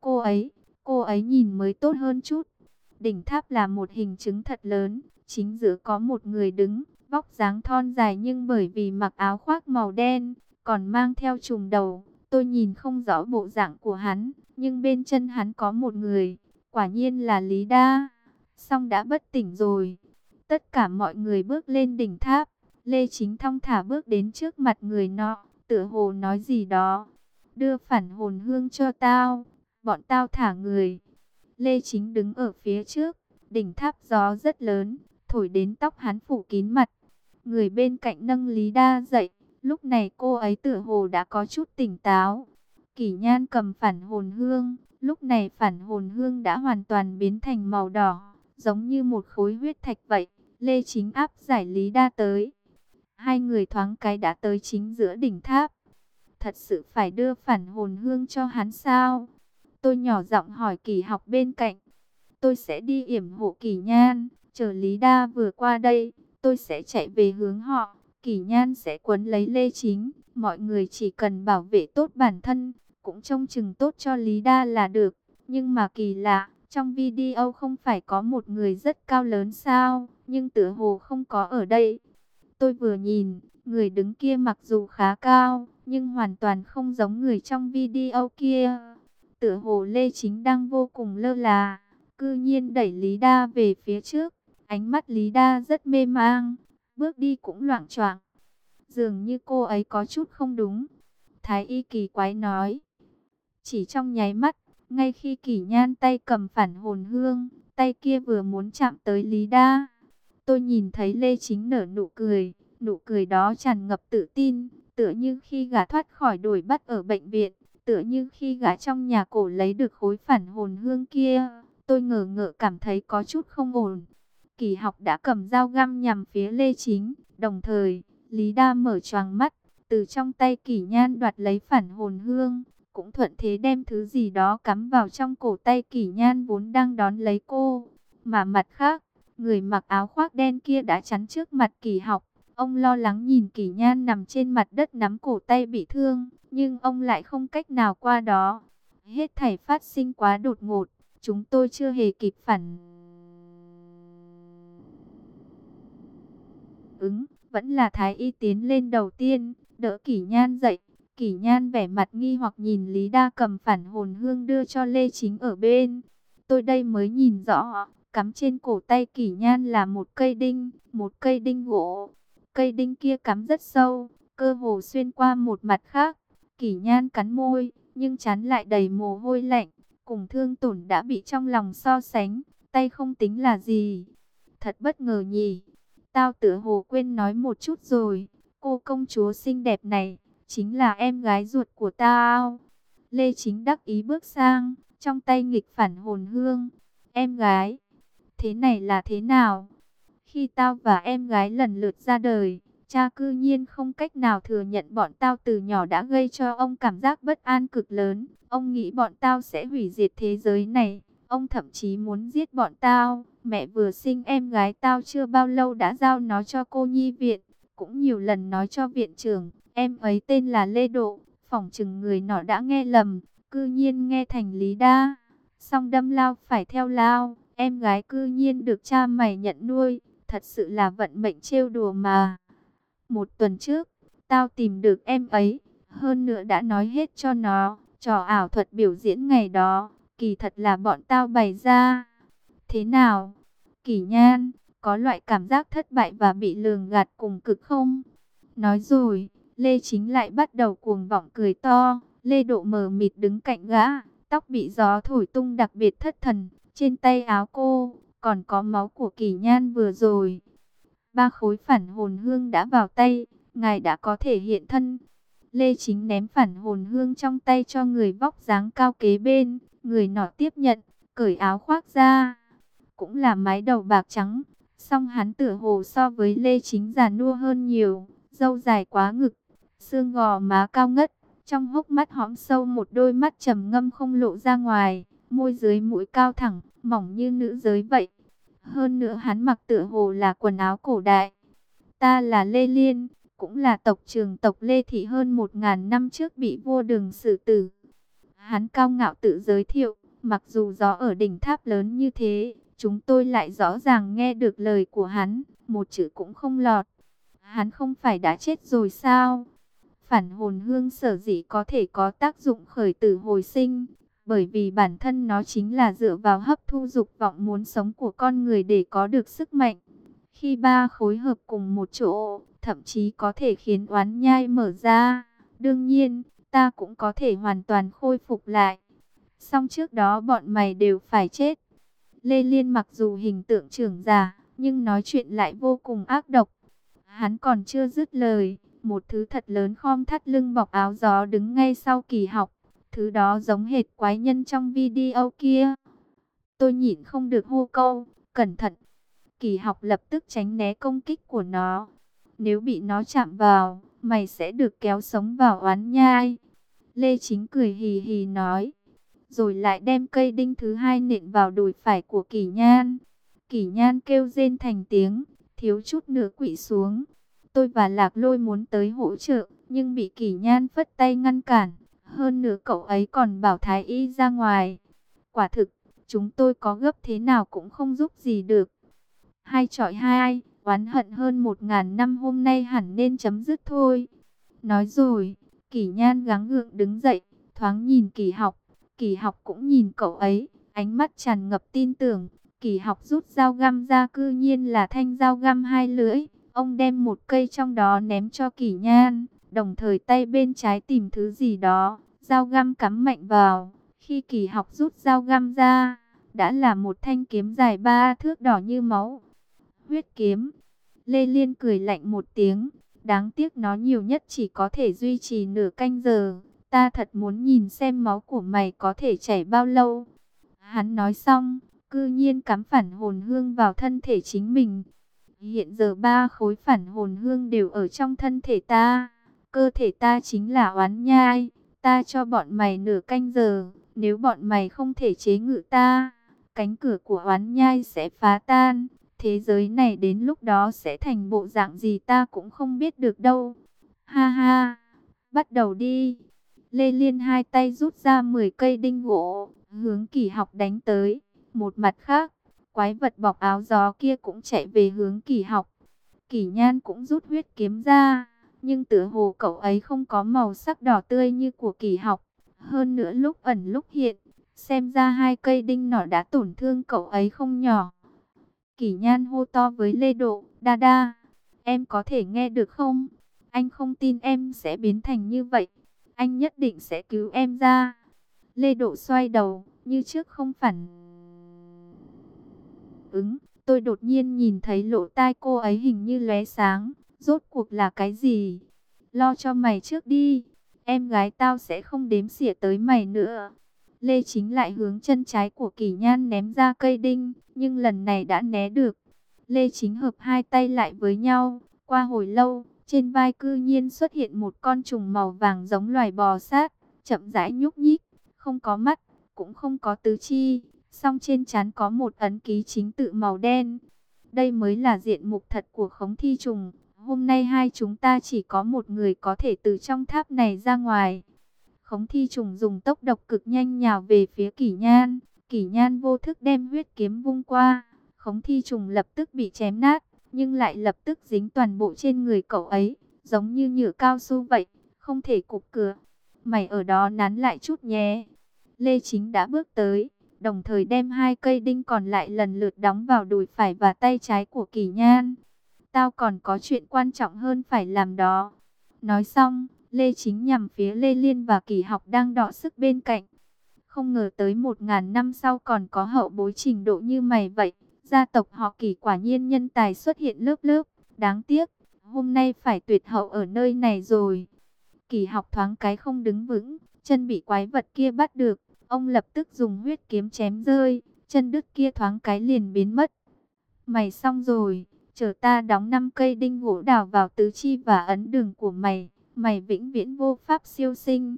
cô ấy nhìn mới tốt hơn chút. Đỉnh tháp là một hình trứng thật lớn, chính giữa có một người đứng, vóc dáng thon dài nhưng bởi vì mặc áo khoác màu đen, còn mang theo trùm đầu. Tôi nhìn không rõ bộ dạng của hắn, nhưng bên chân hắn có một người, quả nhiên là Lý Đa. Song đã bất tỉnh rồi. Tất cả mọi người bước lên đỉnh tháp. Lê Chính thong thả bước đến trước mặt người nọ, tựa hồ nói gì đó. Đưa phản hồn hương cho tao, bọn tao thả người. Lê Chính đứng ở phía trước, đỉnh tháp gió rất lớn, thổi đến tóc hắn phủ kín mặt. Người bên cạnh nâng Lý Đa dậy, lúc này cô ấy tựa hồ đã có chút tỉnh táo. Kỷ Nhan cầm phản hồn hương, lúc này phản hồn hương đã hoàn toàn biến thành màu đỏ, giống như một khối huyết thạch vậy. Lê Chính áp giải Lý Đa tới. Hai người thoáng cái đã tới chính giữa đỉnh tháp. Thật sự phải đưa phản hồn hương cho hắn sao? Tôi nhỏ giọng hỏi Kỳ Học bên cạnh. Tôi sẽ đi yểm hộ Kỷ Nhan, chờ Lý Đa vừa qua đây, tôi sẽ chạy về hướng họ. Kỷ Nhan sẽ quấn lấy Lê Chính, mọi người chỉ cần bảo vệ tốt bản thân, cũng trông chừng tốt cho Lý Đa là được. Nhưng mà kỳ lạ, trong video không phải có một người rất cao lớn sao, nhưng tựa hồ không có ở đây. Tôi vừa nhìn, người đứng kia mặc dù khá cao, nhưng hoàn toàn không giống người trong video kia. Tựa hồ Lê Chính đang vô cùng lơ là, cư nhiên đẩy Lý Đa về phía trước. Ánh mắt Lý Đa rất mê mang, bước đi cũng loạng choạng. Dường như cô ấy có chút không đúng. Thái y kỳ quái nói. Chỉ trong nháy mắt, ngay khi Kỷ Nhan tay cầm phản hồn hương, tay kia vừa muốn chạm tới Lý Đa. Tôi nhìn thấy Lê Chính nở nụ cười đó tràn ngập tự tin, tựa như khi gã thoát khỏi đuổi bắt ở bệnh viện, tựa như khi gã trong nhà cổ lấy được khối phản hồn hương kia. Tôi ngờ ngợ cảm thấy có chút không ổn. Kỳ Học đã cầm dao găm nhằm phía Lê Chính, đồng thời, Lý Đa mở choàng mắt, từ trong tay Kỷ Nhan đoạt lấy phản hồn hương, cũng thuận thế đem thứ gì đó cắm vào trong cổ tay Kỷ Nhan vốn đang đón lấy cô. Mà mặt khác, người mặc áo khoác đen kia đã chắn trước mặt Kỳ Học. Ông lo lắng nhìn Kỷ Nhan nằm trên mặt đất nắm cổ tay bị thương, nhưng ông lại không cách nào qua đó. Hết thảy phát sinh quá đột ngột, chúng tôi chưa hề kịp phản ứng. Vẫn là Thái y tiến lên đầu tiên, đỡ Kỷ Nhan dậy. Kỷ Nhan vẻ mặt nghi hoặc nhìn Lý Đa cầm phản hồn hương đưa cho Lê Chính ở bên. Tôi đây mới nhìn rõ, cắm trên cổ tay Kỷ Nhan là một cây đinh gỗ. Cây đinh kia cắm rất sâu, cơ hồ xuyên qua một mặt khác. Kỷ Nhan cắn môi, nhưng trán lại đầy mồ hôi lạnh, cùng thương tổn đã bị trong lòng so sánh, tay không tính là gì. Thật bất ngờ nhỉ. Tao tựa hồ quên nói một chút rồi, cô công chúa xinh đẹp này chính là em gái ruột của tao. Lê Chính đắc ý bước sang, trong tay nghịch phản hồn hương. Em gái, thế này là thế nào? Khi tao và em gái lần lượt ra đời, cha cư nhiên không cách nào thừa nhận bọn tao từ nhỏ đã gây cho ông cảm giác bất an cực lớn. Ông nghĩ bọn tao sẽ hủy diệt thế giới này. Ông thậm chí muốn giết bọn tao. Mẹ vừa sinh em gái tao chưa bao lâu đã giao nó cho cô nhi viện. Cũng nhiều lần nói cho viện trưởng, em ấy tên là Lê Độ. Phỏng chừng người nọ đã nghe lầm, cư nhiên nghe thành Lý Đa. Xong đâm lao phải theo lao, em gái cư nhiên được cha mày nhận nuôi. Thật sự là vận mệnh trêu đùa mà. Một tuần trước, tao tìm được em ấy, hơn nữa đã nói hết cho nó. Trò ảo thuật biểu diễn ngày đó, kỳ thật là bọn tao bày ra. Thế nào? Kỷ Nhan, có loại cảm giác thất bại và bị lường gạt cùng cực không? Nói rồi, Lê Chính lại bắt đầu cuồng vọng cười to. Lê Độ mờ mịt đứng cạnh gã, tóc bị gió thổi tung đặc biệt thất thần. Trên tay áo cô, còn có máu của Kỷ Nhan vừa rồi. 3 khối phản hồn hương đã vào tay, ngài đã có thể hiện thân. Lê Chính ném phản hồn hương trong tay cho người vóc dáng cao kế bên. Người nọ tiếp nhận, cởi áo khoác ra. Cũng là mái đầu bạc trắng, song hắn tựa hồ so với Lê Chính già nua hơn nhiều. Râu dài quá ngực, xương gò má cao ngất, trong hốc mắt hõm sâu một đôi mắt trầm ngâm không lộ ra ngoài. Môi dưới mũi cao thẳng, mỏng như nữ giới vậy. Hơn nữa hắn mặc tựa hồ là quần áo cổ đại. Ta là Lê Liên, cũng là tộc trưởng tộc Lê Thị hơn 1000 năm trước bị vua Đường xử tử. Hắn cao ngạo tự giới thiệu, mặc dù gió ở đỉnh tháp lớn như thế, chúng tôi lại rõ ràng nghe được lời của hắn, một chữ cũng không lọt. Hắn không phải đã chết rồi sao? Phản hồn hương sở dĩ có thể có tác dụng khởi tử hồi sinh, bởi vì bản thân nó chính là dựa vào hấp thu dục vọng muốn sống của con người để có được sức mạnh. Khi 3 khối hợp cùng một chỗ, thậm chí có thể khiến oán nhai mở ra. Đương nhiên, ta cũng có thể hoàn toàn khôi phục lại. Song trước đó bọn mày đều phải chết. Lê Liên mặc dù hình tượng trưởng giả, nhưng nói chuyện lại vô cùng ác độc. Hắn còn chưa dứt lời, một thứ thật lớn khom thắt lưng bọc áo gió đứng ngay sau Kỳ Học. Thứ đó giống hệt quái nhân trong video kia. Tôi nhịn không được hô câu, cẩn thận. Kỳ Học lập tức tránh né công kích của nó. Nếu bị nó chạm vào, mày sẽ được kéo sống vào oán nhai. Lê Chính cười hì hì nói. Rồi lại đem cây đinh thứ hai nện vào đùi phải của Kỷ Nhan. Kỷ Nhan kêu rên thành tiếng, thiếu chút nữa quỵ xuống. Tôi và Lạc Lôi muốn tới hỗ trợ, nhưng bị Kỷ Nhan phất tay ngăn cản. Hơn nữa cậu ấy còn bảo Thái Y ra ngoài. Quả thực, chúng tôi có gấp thế nào cũng không giúp gì được. Hai chọi hai, oán hận hơn 1000 năm hôm nay hẳn nên chấm dứt thôi. Nói rồi, Kỷ Nhan gắng gượng đứng dậy, thoáng nhìn Kỷ Học. Kỷ Học cũng nhìn cậu ấy, ánh mắt tràn ngập tin tưởng. Kỷ Học rút dao găm ra, cư nhiên là thanh dao găm hai lưỡi. Ông đem một cây trong đó ném cho Kỷ Nhan, đồng thời tay bên trái tìm thứ gì đó, dao găm cắm mạnh vào. Khi Kỷ Học rút dao găm ra, đã là một thanh kiếm dài 3 thước đỏ như máu. Huyết kiếm. Lê Liên cười lạnh một tiếng. Đáng tiếc nó nhiều nhất chỉ có thể duy trì nửa canh giờ. Ta thật muốn nhìn xem máu của mày có thể chảy bao lâu. Hắn nói xong, cư nhiên cắm phản hồn hương vào thân thể chính mình. Hiện giờ 3 khối phản hồn hương đều ở trong thân thể ta. Cơ thể ta chính là oán nhai. Ta cho bọn mày nửa canh giờ. Nếu bọn mày không thể chế ngự ta, cánh cửa của oán nhai sẽ phá tan. Thế giới này đến lúc đó sẽ thành bộ dạng gì ta cũng không biết được đâu. Ha ha, bắt đầu đi. Lê Liên hai tay rút ra 10 cây đinh gỗ, hướng Kỷ Học đánh tới. Một mặt khác, quái vật bọc áo gió kia cũng chạy về hướng Kỷ Học. Kỷ Nhan cũng rút huyết kiếm ra, nhưng tựa hồ cậu ấy không có màu sắc đỏ tươi như của Kỷ Học. Hơn nữa lúc ẩn lúc hiện, xem ra hai cây đinh nỏ đã tổn thương cậu ấy không nhỏ. Kỷ Nhan hô to với Lê Độ, "Đa Đa, em có thể nghe được không? Anh không tin em sẽ biến thành như vậy. Anh nhất định sẽ cứu em ra." Lê Độ xoay đầu, như trước không phản ứng. Tôi đột nhiên nhìn thấy lỗ tai cô ấy hình như lóe sáng. Rốt cuộc là cái gì? Lo cho mày trước đi. Em gái tao sẽ không đếm xỉa tới mày nữa. Lê Chính lại hướng chân trái của Kỷ Nhan ném ra cây đinh, nhưng lần này đã né được. Lê Chính hợp hai tay lại với nhau. Qua hồi lâu, trên vai cư nhiên xuất hiện một con trùng màu vàng giống loài bò sát, chậm rãi nhúc nhích, không có mắt, cũng không có tứ chi, song trên trán có một ấn ký chính tự màu đen. Đây mới là diện mục thật của Khống Thi Trùng. Hôm nay hai chúng ta chỉ có một người có thể từ trong tháp này ra ngoài. Khống Thi Trùng dùng tốc độ cực nhanh nhào về phía Kỷ Nhan. Kỷ Nhan vô thức đem huyết kiếm vung qua. Khống Thi Trùng lập tức bị chém nát, nhưng lại lập tức dính toàn bộ trên người cậu ấy, giống như nhựa cao su vậy, không thể cục cửa. Mày ở đó nán lại chút nhé. Lê Chính đã bước tới, đồng thời đem hai cây đinh còn lại lần lượt đóng vào đùi phải và tay trái của Kỷ Nhan. Tao còn có chuyện quan trọng hơn phải làm đó. Nói xong, Lê Chính nhằm phía Lê Liên và Kỷ Học đang đọ sức bên cạnh. Không ngờ tới 1000 năm sau còn có hậu bối trình độ như mày vậy. Gia tộc họ Kỷ quả nhiên nhân tài xuất hiện lớp lớp. Đáng tiếc, hôm nay phải tuyệt hậu ở nơi này rồi. Kỷ Học thoáng cái không đứng vững, chân bị quái vật kia bắt được. Ông lập tức dùng huyết kiếm chém rơi, chân đứt kia thoáng cái liền biến mất. Mày xong rồi, chờ ta đóng 5 cây đinh gỗ đào vào tứ chi và ấn đường của mày. Mày vĩnh viễn vô pháp siêu sinh.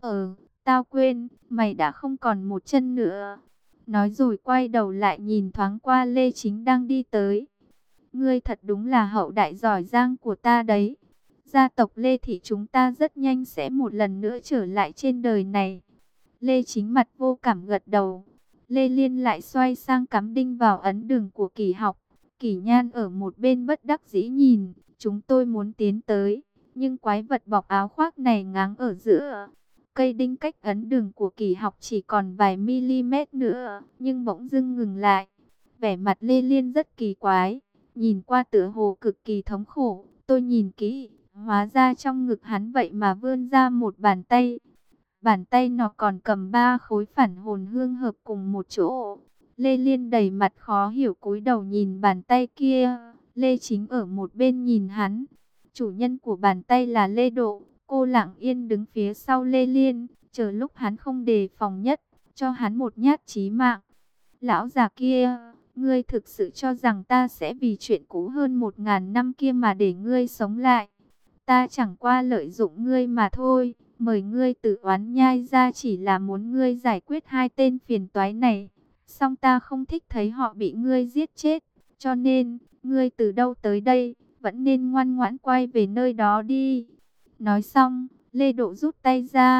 Tao quên, mày đã không còn một chân nữa. Nói rồi quay đầu lại nhìn thoáng qua Lê Chính đang đi tới. Ngươi thật đúng là hậu đại giỏi giang của ta đấy. Gia tộc Lê Thị chúng ta rất nhanh sẽ một lần nữa trở lại trên đời này. Lê Chính mặt vô cảm gật đầu. Lê Liên lại xoay sang cắm đinh vào ấn đường của Kỷ Học. Kỷ Nhan ở một bên bất đắc dĩ nhìn. Chúng tôi muốn tiến tới, nhưng quái vật bọc áo khoác này ngáng ở giữa. Cây đinh cách ấn đường của Kỷ Học chỉ còn vài mm nữa, nhưng bỗng dưng ngừng lại. Vẻ mặt Lê Liên rất kỳ quái, nhìn qua tựa hồ cực kỳ thống khổ. Tôi nhìn kỹ, hóa ra trong ngực hắn vậy mà vươn ra một bàn tay. Bàn tay nó còn cầm 3 khối phản hồn hương hợp cùng một chỗ. Lê Liên đầy mặt khó hiểu cúi đầu nhìn bàn tay kia. Lê Chính ở một bên nhìn hắn. Chủ nhân của bàn tay là Lê Độ. Cô lặng yên đứng phía sau Lê Liên, chờ lúc hắn không đề phòng nhất, cho hắn một nhát chí mạng. Lão già kia, ngươi thực sự cho rằng ta sẽ vì chuyện cũ hơn 1000 năm kia mà để ngươi sống lại? Ta chẳng qua lợi dụng ngươi mà thôi. Mời ngươi tự oán nhai ra chỉ là muốn ngươi giải quyết hai tên phiền toái này. Song ta không thích thấy họ bị ngươi giết chết. Cho nên, ngươi từ đâu tới đây, vẫn nên ngoan ngoãn quay về nơi đó đi. Nói xong, Lê Độ rút tay ra.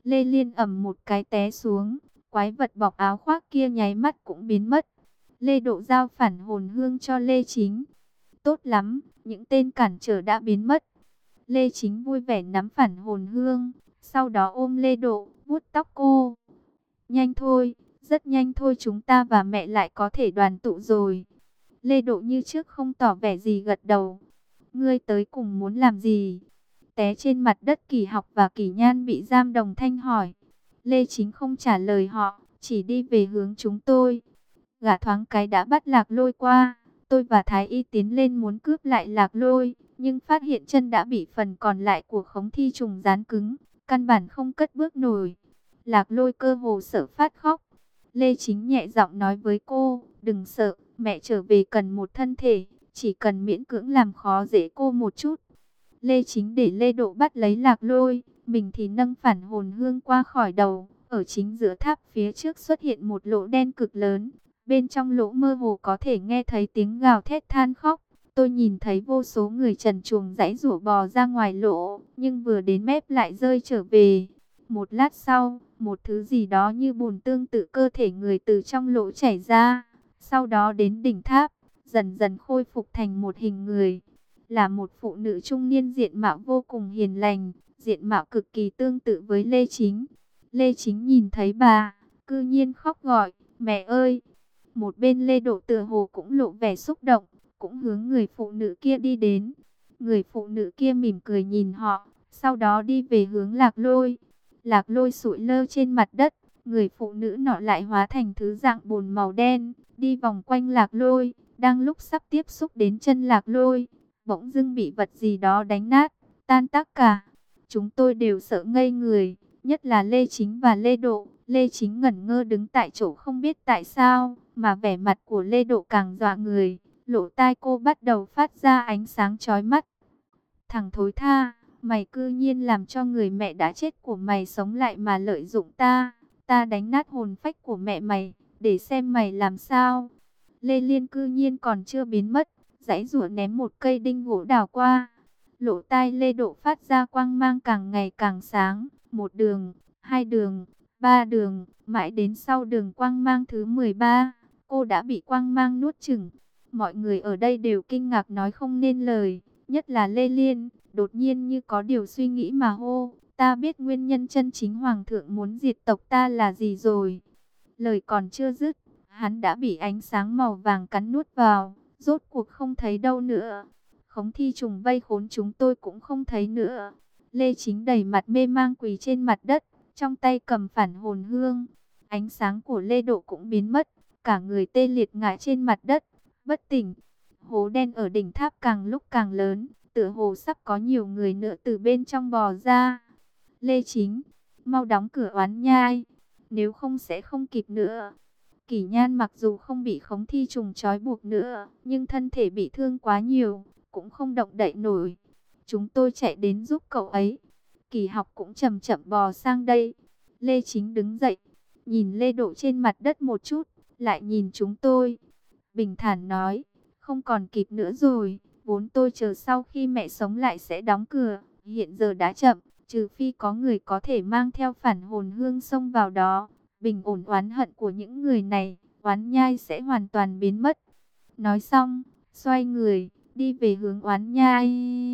Lê Liên ầm một cái té xuống, quái vật bọc áo khoác kia nháy mắt cũng biến mất. Lê Độ giao phản hồn hương cho Lê Chính. Tốt lắm, những tên cản trở đã biến mất. Lê Chính vui vẻ nắm phản hồn hương, sau đó ôm Lê Độ, vuốt tóc cô. Nhanh thôi, rất nhanh thôi chúng ta và mẹ lại có thể đoàn tụ rồi. Lê Độ như trước không tỏ vẻ gì gật đầu. Ngươi tới cùng muốn làm gì? Té trên mặt đất Kỳ Học và Kỳ Nhan bị giam đồng thanh hỏi. Lê Chính không trả lời họ, chỉ đi về hướng chúng tôi. Gã thoáng cái đã bắt Lạc Lôi qua. Tôi và Thái Y tiến lên muốn cướp lại Lạc Lôi, nhưng phát hiện chân đã bị phần còn lại của Khống Thi Trùng dán cứng, căn bản không cất bước nổi. Lạc Lôi cơ hồ sợ phát khóc. Lê Chính nhẹ giọng nói với cô, đừng sợ, mẹ trở về cần một thân thể, chỉ cần miễn cưỡng làm khó dễ cô một chút. Lê Chính để Lê Độ bắt lấy Lạc Lôi, mình thì nâng phản hồn hương qua khỏi đầu. Ở chính giữa tháp phía trước xuất hiện một lỗ đen cực lớn, bên trong lỗ mơ hồ có thể nghe thấy tiếng gào thét than khóc. Tôi nhìn thấy vô số người trần truồng giãy giụa bò ra ngoài lỗ, nhưng vừa đến mép lại rơi trở về. Một lát sau, một thứ gì đó như bùn tương tự cơ thể người từ trong lỗ chảy ra, sau đó đến đỉnh tháp, dần dần khôi phục thành một hình người. Là một phụ nữ trung niên diện mạo vô cùng hiền lành, diện mạo cực kỳ tương tự với Lê Chính. Lê Chính nhìn thấy bà, cư nhiên khóc gọi, mẹ ơi! Một bên Lê Độ tựa hồ cũng lộ vẻ xúc động, cũng hướng người phụ nữ kia đi đến. Người phụ nữ kia mỉm cười nhìn họ, sau đó đi về hướng Lạc Lôi. Lạc Lôi sụi lơ trên mặt đất, người phụ nữ nọ lại hóa thành thứ dạng bùn màu đen, đi vòng quanh Lạc Lôi, đang lúc sắp tiếp xúc đến chân Lạc Lôi, bỗng dưng bị vật gì đó đánh nát, tan tác cả. Chúng tôi đều sợ ngây người, nhất là Lê Chính và Lê Độ. Lê Chính ngẩn ngơ đứng tại chỗ không biết tại sao, mà vẻ mặt của Lê Độ càng dọa người, lỗ tai cô bắt đầu phát ra ánh sáng chói mắt. Thằng thối tha! Mày cư nhiên làm cho người mẹ đã chết của mày sống lại mà lợi dụng ta. Ta đánh nát hồn phách của mẹ mày, để xem mày làm sao. Lê Liên cư nhiên còn chưa biến mất, giãy giụa ném một cây đinh gỗ đào qua. Lỗ tai Lê Độ phát ra quang mang càng ngày càng sáng. Một đường, hai đường, ba đường, mãi đến sau đường quang mang thứ 13. Cô đã bị quang mang nuốt chửng. Mọi người ở đây đều kinh ngạc nói không nên lời, nhất là Lê Liên. Đột nhiên như có điều suy nghĩ mà hô, ta biết nguyên nhân chân chính hoàng thượng muốn diệt tộc ta là gì rồi. Lời còn chưa dứt, hắn đã bị ánh sáng màu vàng cắn nuốt vào, rốt cuộc không thấy đâu nữa. Khống Thi Trùng vây khốn chúng tôi cũng không thấy nữa. Lê Chính đầy mặt mê mang quỳ trên mặt đất, trong tay cầm phản hồn hương. Ánh sáng của Lê Độ cũng biến mất, cả người tê liệt ngã trên mặt đất, bất tỉnh. Hố đen ở đỉnh tháp càng lúc càng lớn, tựa hồ sắp có nhiều người nữa từ bên trong bò ra. Lê Chính, mau đóng cửa oán nhai, nếu không sẽ không kịp nữa. Kỷ Nhan mặc dù không bị Khống Thi Trùng trói buộc nữa, nhưng thân thể bị thương quá nhiều, cũng không động đậy nổi. Chúng tôi chạy đến giúp cậu ấy. Kỳ Học cũng chậm chậm bò sang đây. Lê Chính đứng dậy, nhìn Lê Độ trên mặt đất một chút, lại nhìn chúng tôi. Bình thản nói, không còn kịp nữa rồi. Vốn tôi chờ sau khi mẹ sống lại sẽ đóng cửa, hiện giờ đã chậm, trừ phi có người có thể mang theo phản hồn hương xông vào đó, bình ổn oán hận của những người này, oán nhai sẽ hoàn toàn biến mất. Nói xong, xoay người, đi về hướng oán nhai.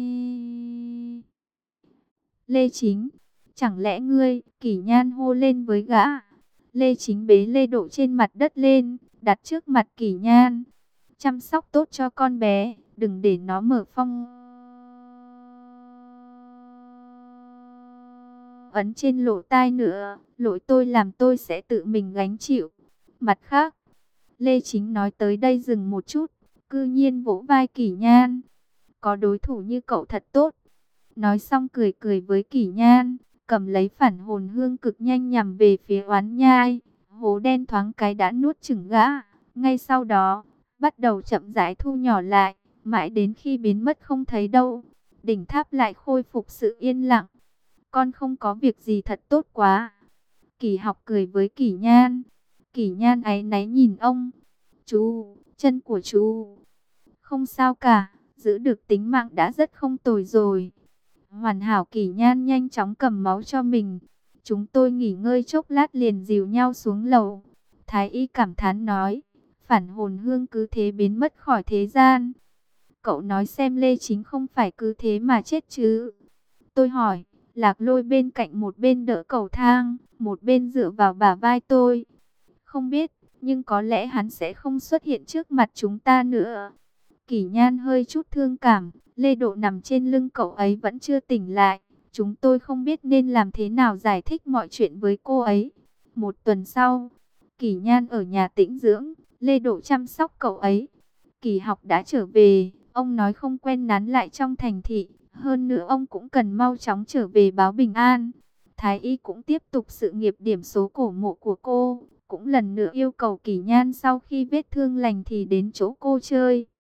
Lê Chính, chẳng lẽ ngươi? Kỷ Nhan hô lên với gã. Lê Chính bế Lê Độ trên mặt đất lên, đặt trước mặt Kỷ Nhan. Chăm sóc tốt cho con bé, đừng để nó mở phong ấn trên lỗ tai nữa, lỗi tôi làm tôi sẽ tự mình gánh chịu. Mặt khác, Lê Chính nói tới đây dừng một chút, cư nhiên vỗ vai Kỷ Nhan. Có đối thủ như cậu thật tốt. Nói xong cười cười với Kỷ Nhan, cầm lấy phản hồn hương cực nhanh nhằm về phía oán nhai. Hố đen thoáng cái đã nuốt chửng gã, ngay sau đó bắt đầu chậm rãi thu nhỏ lại, mãi đến khi biến mất không thấy đâu. Đỉnh tháp lại khôi phục sự yên lặng. Con không có việc gì thật tốt quá. Kỳ Học cười với Kỷ Nhan. Kỷ Nhan áy náy nhìn ông. Chú, chân của chú. Không sao cả, giữ được tính mạng đã rất không tồi rồi. Hoàn hảo. Kỷ Nhan nhanh chóng cầm máu cho mình. Chúng tôi nghỉ ngơi chốc lát liền dìu nhau xuống lầu. Thái y cảm thán nói, phản hồn hương cứ thế biến mất khỏi thế gian. Cậu nói xem Lê Chính không phải cứ thế mà chết chứ? Tôi hỏi, Lạc Lôi bên cạnh một bên đỡ cầu thang, một bên dựa vào bả vai tôi. Không biết, nhưng có lẽ hắn sẽ không xuất hiện trước mặt chúng ta nữa. Kỷ Nhan hơi chút thương cảm, Lê Độ nằm trên lưng cậu ấy vẫn chưa tỉnh lại. Chúng tôi không biết nên làm thế nào giải thích mọi chuyện với cô ấy. Một tuần sau, Kỷ Nhan ở nhà tĩnh dưỡng, Lê Độ chăm sóc cậu ấy. Kỳ Học đã trở về, ông nói không quen nán lại trong thành thị. Hơn nữa ông cũng cần mau chóng trở về báo bình an. Thái y cũng tiếp tục sự nghiệp điểm số cổ mộ của cô. Cũng lần nữa yêu cầu Kỷ Nhan sau khi vết thương lành thì đến chỗ cô chơi.